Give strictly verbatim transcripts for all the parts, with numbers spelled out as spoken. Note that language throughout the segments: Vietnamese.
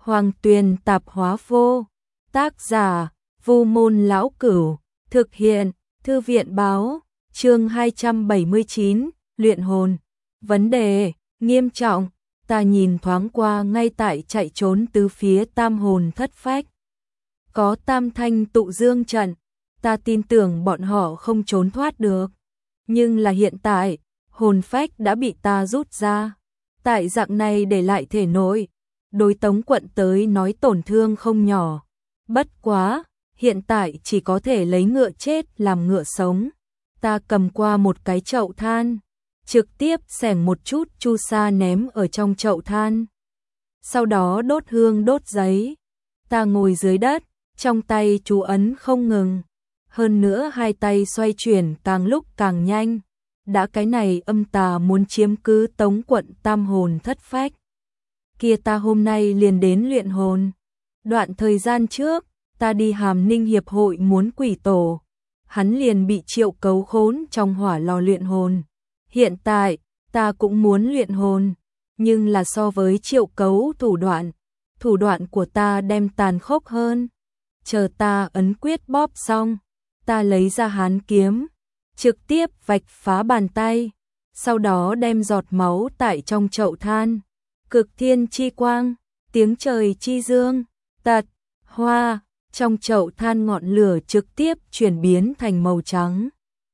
Hoàng Tuyền Tạp Hóa Vô. Tác giả: Vu Môn Lão Cửu. Thực hiện: Thư viện Báo. Chương hai trăm bảy mươi chín, luyện hồn. Vấn đề nghiêm trọng. Ta nhìn thoáng qua ngay tại chạy trốn tứ phía tam hồn thất phách. Có tam thanh tụ dương trận, ta tin tưởng bọn họ không trốn thoát được. Nhưng là hiện tại, hồn phách đã bị ta rút ra. Tại dạng này để lại thể nội, đối Tống quận tới nói tổn thương không nhỏ. Bất quá, hiện tại chỉ có thể lấy ngựa chết làm ngựa sống. Ta cầm qua một cái chậu than, trực tiếp xẻng một chút chu sa ném ở trong chậu than. Sau đó đốt hương đốt giấy. Ta ngồi dưới đất, trong tay chú ấn không ngừng. Hơn nữa hai tay xoay chuyển càng lúc càng nhanh. Đã cái này âm tà muốn chiếm cứ Tống quận tam hồn thất phách. Kia ta hôm nay liền đến luyện hồn. Đoạn thời gian trước, ta đi Hàm Ninh Hiệp hội muốn quỷ tổ. Hắn liền bị Triệu Cấu khốn trong hỏa lò luyện hồn. Hiện tại, ta cũng muốn luyện hồn. Nhưng là so với Triệu Cấu thủ đoạn, thủ đoạn của ta đem tàn khốc hơn. Chờ ta ấn quyết bóp xong, ta lấy ra hán kiếm, trực tiếp vạch phá bàn tay, sau đó đem giọt máu tại trong chậu than. Cực thiên chi quang, tiếng trời chi dương, tật, hoa, trong chậu than ngọn lửa trực tiếp chuyển biến thành màu trắng.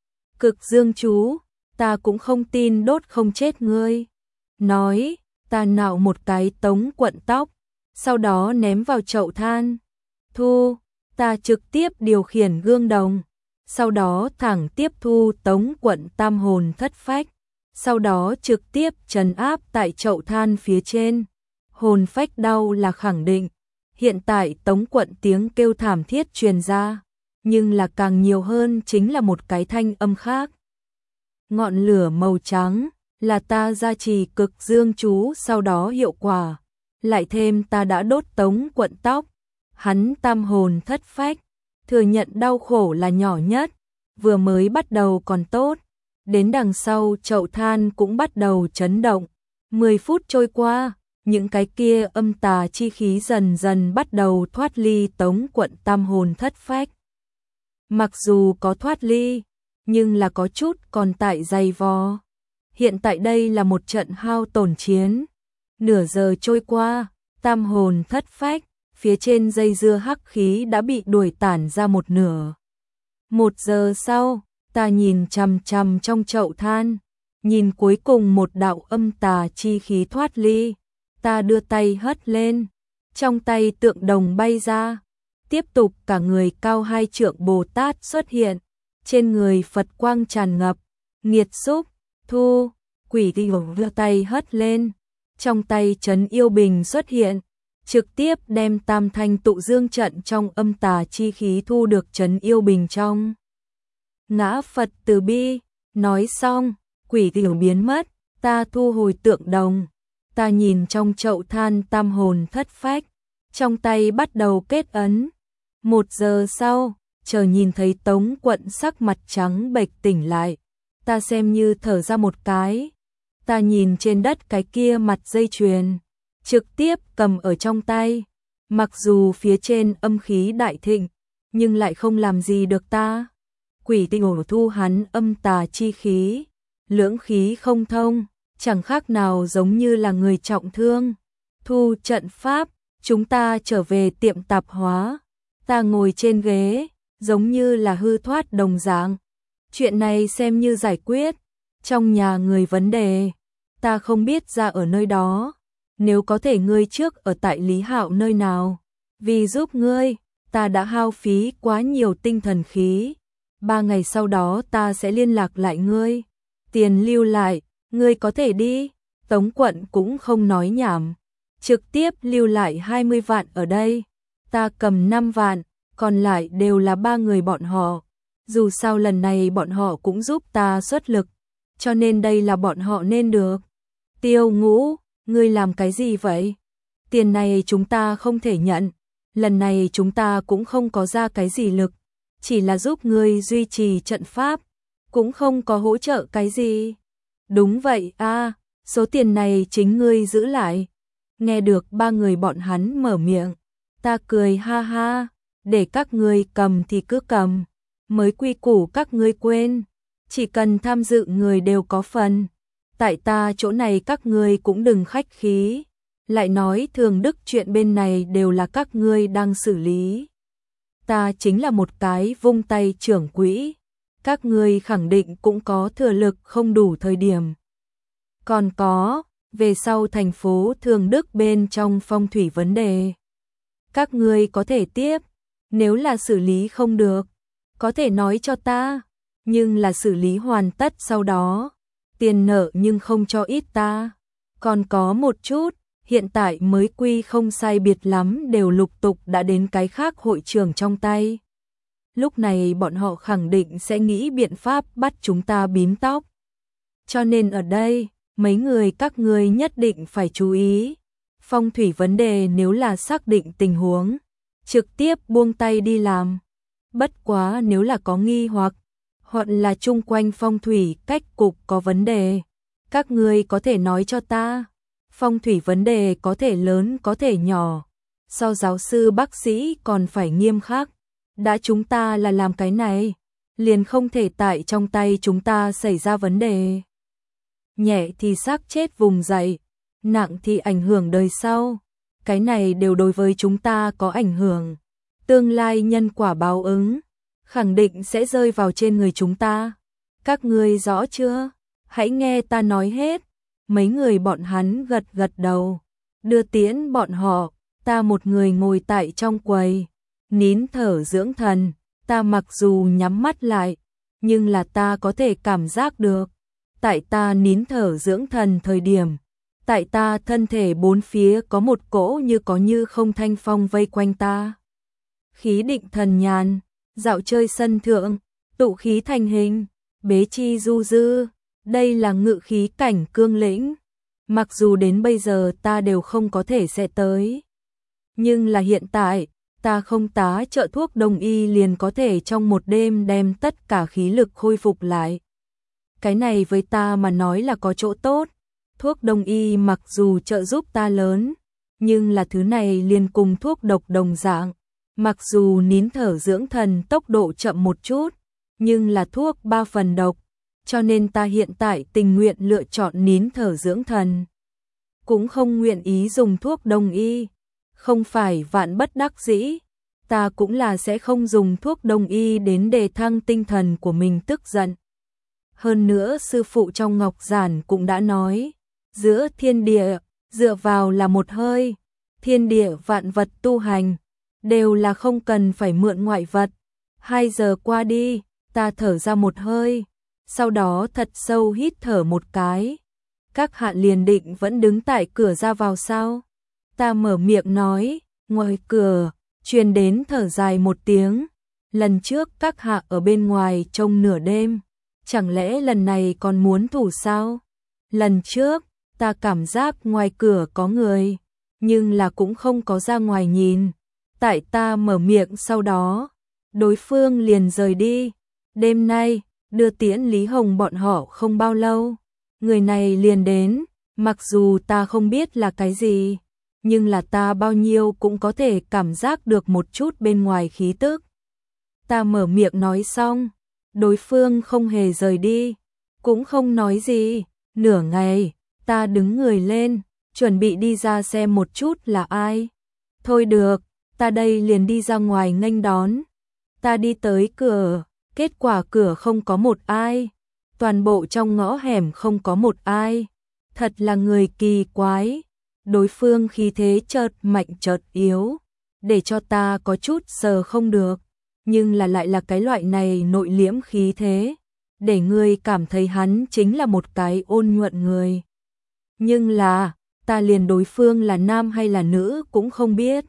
Cực dương chú, ta cũng không tin đốt không chết ngươi. Nói, ta nạo một cái Tống quận tóc, sau đó ném vào chậu than. Thu, ta trực tiếp điều khiển gương đồng, sau đó thẳng tiếp thu Tống quận tam hồn thất phách, sau đó trực tiếp trấn áp tại chậu than phía trên. Hồn phách đau là khẳng định. Hiện tại Tống quận tiếng kêu thảm thiết truyền ra, nhưng là càng nhiều hơn chính là một cái thanh âm khác. Ngọn lửa màu trắng là ta gia trì cực dương chú sau đó hiệu quả. Lại thêm ta đã đốt Tống quận tóc. Hắn tam hồn thất phách, thừa nhận đau khổ là nhỏ nhất. Vừa mới bắt đầu còn tốt, đến đằng sau chậu than cũng bắt đầu chấn động. Mười phút trôi qua, những cái kia âm tà chi khí dần dần bắt đầu thoát ly Tống quận tam hồn thất phách. Mặc dù có thoát ly, nhưng là có chút còn tại dày vò. Hiện tại đây là một trận hao tổn chiến. Nửa giờ trôi qua, tam hồn thất phách, phía trên dây dưa hắc khí đã bị đuổi tản ra một nửa. Một giờ sau, ta nhìn chằm chằm trong chậu than, nhìn cuối cùng một đạo âm tà chi khí thoát ly. Ta đưa tay hất lên, trong tay tượng đồng bay ra. Tiếp tục cả người cao hai trượng Bồ Tát xuất hiện, trên người Phật quang tràn ngập. Nghiệt xúc, thu, quỷ đi đưa tay hất lên, trong tay trấn yêu bình xuất hiện, trực tiếp đem tam thanh tụ dương trận trong âm tà chi khí thu được trấn yêu bình trong. Ngã Phật từ bi, nói xong, quỷ tiểu biến mất, ta thu hồi tượng đồng. Ta nhìn trong chậu than tam hồn thất phách, trong tay bắt đầu kết ấn. Một giờ sau, chờ nhìn thấy Tống quận sắc mặt trắng bệch tỉnh lại. Ta xem như thở ra một cái. Ta nhìn trên đất cái kia mặt dây chuyền, trực tiếp cầm ở trong tay. Mặc dù phía trên âm khí đại thịnh, nhưng lại không làm gì được ta. Quỷ tiểu thu hắn âm tà chi khí, lưỡng khí không thông, chẳng khác nào giống như là người trọng thương. Thu trận pháp, chúng ta trở về tiệm tạp hóa. Ta ngồi trên ghế, giống như là hư thoát đồng dạng. Chuyện này xem như giải quyết. Trong nhà người vấn đề, ta không biết ra ở nơi đó. Nếu có thể ngươi trước ở tại Lý Hạo nơi nào, vì giúp ngươi, ta đã hao phí quá nhiều tinh thần khí. Ba ngày sau đó ta sẽ liên lạc lại ngươi. Tiền lưu lại, ngươi có thể đi. Tống quận cũng không nói nhảm, trực tiếp lưu lại hai mươi vạn ở đây. Ta cầm năm vạn, còn lại đều là ba người bọn họ. Dù sao lần này bọn họ cũng giúp ta xuất lực, cho nên đây là bọn họ nên được. Tiêu Ngũ, ngươi làm cái gì vậy? Tiền này chúng ta không thể nhận. Lần này chúng ta cũng không có ra cái gì lực, chỉ là giúp ngươi duy trì trận pháp, cũng không có hỗ trợ cái gì. Đúng vậy a, số tiền này chính ngươi giữ lại. Nghe được ba người bọn hắn mở miệng, ta cười ha ha, để các ngươi cầm thì cứ cầm, mới quy củ các ngươi quên, chỉ cần tham dự người đều có phần. Tại ta chỗ này các ngươi cũng đừng khách khí, lại nói thường đức chuyện bên này đều là các ngươi đang xử lý. Ta chính là một cái vung tay trưởng quỹ, các ngươi khẳng định cũng có thừa lực không đủ thời điểm. Còn có, về sau thành phố Thường Đức bên trong phong thủy vấn đề, các ngươi có thể tiếp, nếu là xử lý không được, có thể nói cho ta, nhưng là xử lý hoàn tất sau đó, tiền nợ nhưng không cho ít ta. Còn có một chút, hiện tại mới quy không sai biệt lắm đều lục tục đã đến cái khác hội trưởng trong tay. Lúc này bọn họ khẳng định sẽ nghĩ biện pháp bắt chúng ta bím tóc. Cho nên ở đây, mấy người các ngươi nhất định phải chú ý. Phong thủy vấn đề nếu là xác định tình huống, trực tiếp buông tay đi làm. Bất quá nếu là có nghi hoặc, hoặc là chung quanh phong thủy cách cục có vấn đề, các ngươi có thể nói cho ta. Phong thủy vấn đề có thể lớn có thể nhỏ, so giáo sư bác sĩ còn phải nghiêm khắc. Đã chúng ta là làm cái này, liền không thể tại trong tay chúng ta xảy ra vấn đề. Nhẹ thì xác chết vùng dậy, nặng thì ảnh hưởng đời sau. Cái này đều đối với chúng ta có ảnh hưởng. Tương lai nhân quả báo ứng, khẳng định sẽ rơi vào trên người chúng ta. Các ngươi rõ chưa? Hãy nghe ta nói hết. Mấy người bọn hắn gật gật đầu, đưa tiễn bọn họ, ta một người ngồi tại trong quầy, nín thở dưỡng thần, ta mặc dù nhắm mắt lại, nhưng là ta có thể cảm giác được, tại ta nín thở dưỡng thần thời điểm, tại ta thân thể bốn phía có một cỗ như có như không thanh phong vây quanh ta. Khí định thần nhàn, dạo chơi sân thượng, tụ khí thành hình, bế chi du dư. Đây là ngự khí cảnh cương lĩnh, mặc dù đến bây giờ ta đều không có thể sẽ tới. Nhưng là hiện tại, ta không tá trợ thuốc đông y liền có thể trong một đêm đem tất cả khí lực khôi phục lại. Cái này với ta mà nói là có chỗ tốt, thuốc đông y mặc dù trợ giúp ta lớn, nhưng là thứ này liền cùng thuốc độc đồng dạng. Mặc dù nín thở dưỡng thần tốc độ chậm một chút, nhưng là thuốc ba phần độc. Cho nên ta hiện tại tình nguyện lựa chọn nín thở dưỡng thần, cũng không nguyện ý dùng thuốc đông y. Không phải vạn bất đắc dĩ, ta cũng là sẽ không dùng thuốc đông y đến đề thăng tinh thần của mình tức giận. Hơn nữa sư phụ trong Ngọc Giản cũng đã nói, giữa thiên địa, dựa vào là một hơi, thiên địa vạn vật tu hành, đều là không cần phải mượn ngoại vật. Hai giờ qua đi, ta thở ra một hơi. Sau đó thật sâu hít thở một cái. Các hạ liền định vẫn đứng tại cửa ra vào sao? Ta mở miệng nói, ngoài cửa, truyền đến thở dài một tiếng. Lần trước các hạ ở bên ngoài trông nửa đêm, chẳng lẽ lần này còn muốn thủ sao? Lần trước, ta cảm giác ngoài cửa có người, nhưng là cũng không có ra ngoài nhìn. Tại ta mở miệng sau đó, đối phương liền rời đi. Đêm nay, đưa tiễn Lý Hồng bọn họ không bao lâu, người này liền đến, mặc dù ta không biết là cái gì, nhưng là ta bao nhiêu cũng có thể cảm giác được một chút bên ngoài khí tức. Ta mở miệng nói xong, đối phương không hề rời đi, cũng không nói gì. Nửa ngày, ta đứng người lên, chuẩn bị đi ra xem một chút là ai. Thôi được, ta đây liền đi ra ngoài nghênh đón. Ta đi tới cửa, kết quả cửa không có một ai, toàn bộ trong ngõ hẻm không có một ai. Thật là người kỳ quái. Đối phương khí thế chợt mạnh chợt yếu, để cho ta có chút sờ không được, nhưng là lại là cái loại này nội liễm khí thế, để người cảm thấy hắn chính là một cái ôn nhuận người. Nhưng là, ta liền đối phương là nam hay là nữ cũng không biết.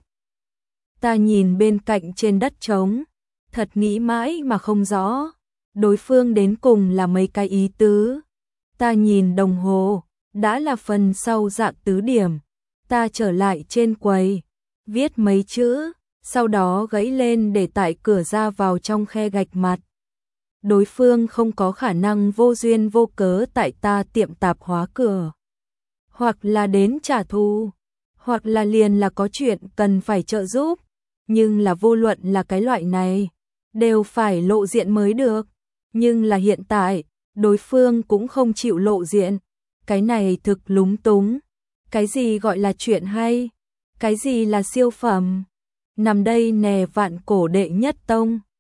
Ta nhìn bên cạnh trên đất trống, thật nghĩ mãi mà không rõ, đối phương đến cùng là mấy cái ý tứ. Ta nhìn đồng hồ, đã là phần sau dạ tứ điểm. Ta trở lại trên quầy, viết mấy chữ, sau đó gãy lên để tại cửa ra vào trong khe gạch mặt. Đối phương không có khả năng vô duyên vô cớ tại ta tiệm tạp hóa cửa, hoặc là đến trả thù, hoặc là liền là có chuyện cần phải trợ giúp, nhưng là vô luận là cái loại này, đều phải lộ diện mới được. Nhưng là hiện tại, đối phương cũng không chịu lộ diện, cái này thực lúng túng. Cái gì gọi là chuyện hay? Cái gì là siêu phẩm? Nằm đây nè vạn cổ đệ nhất tông.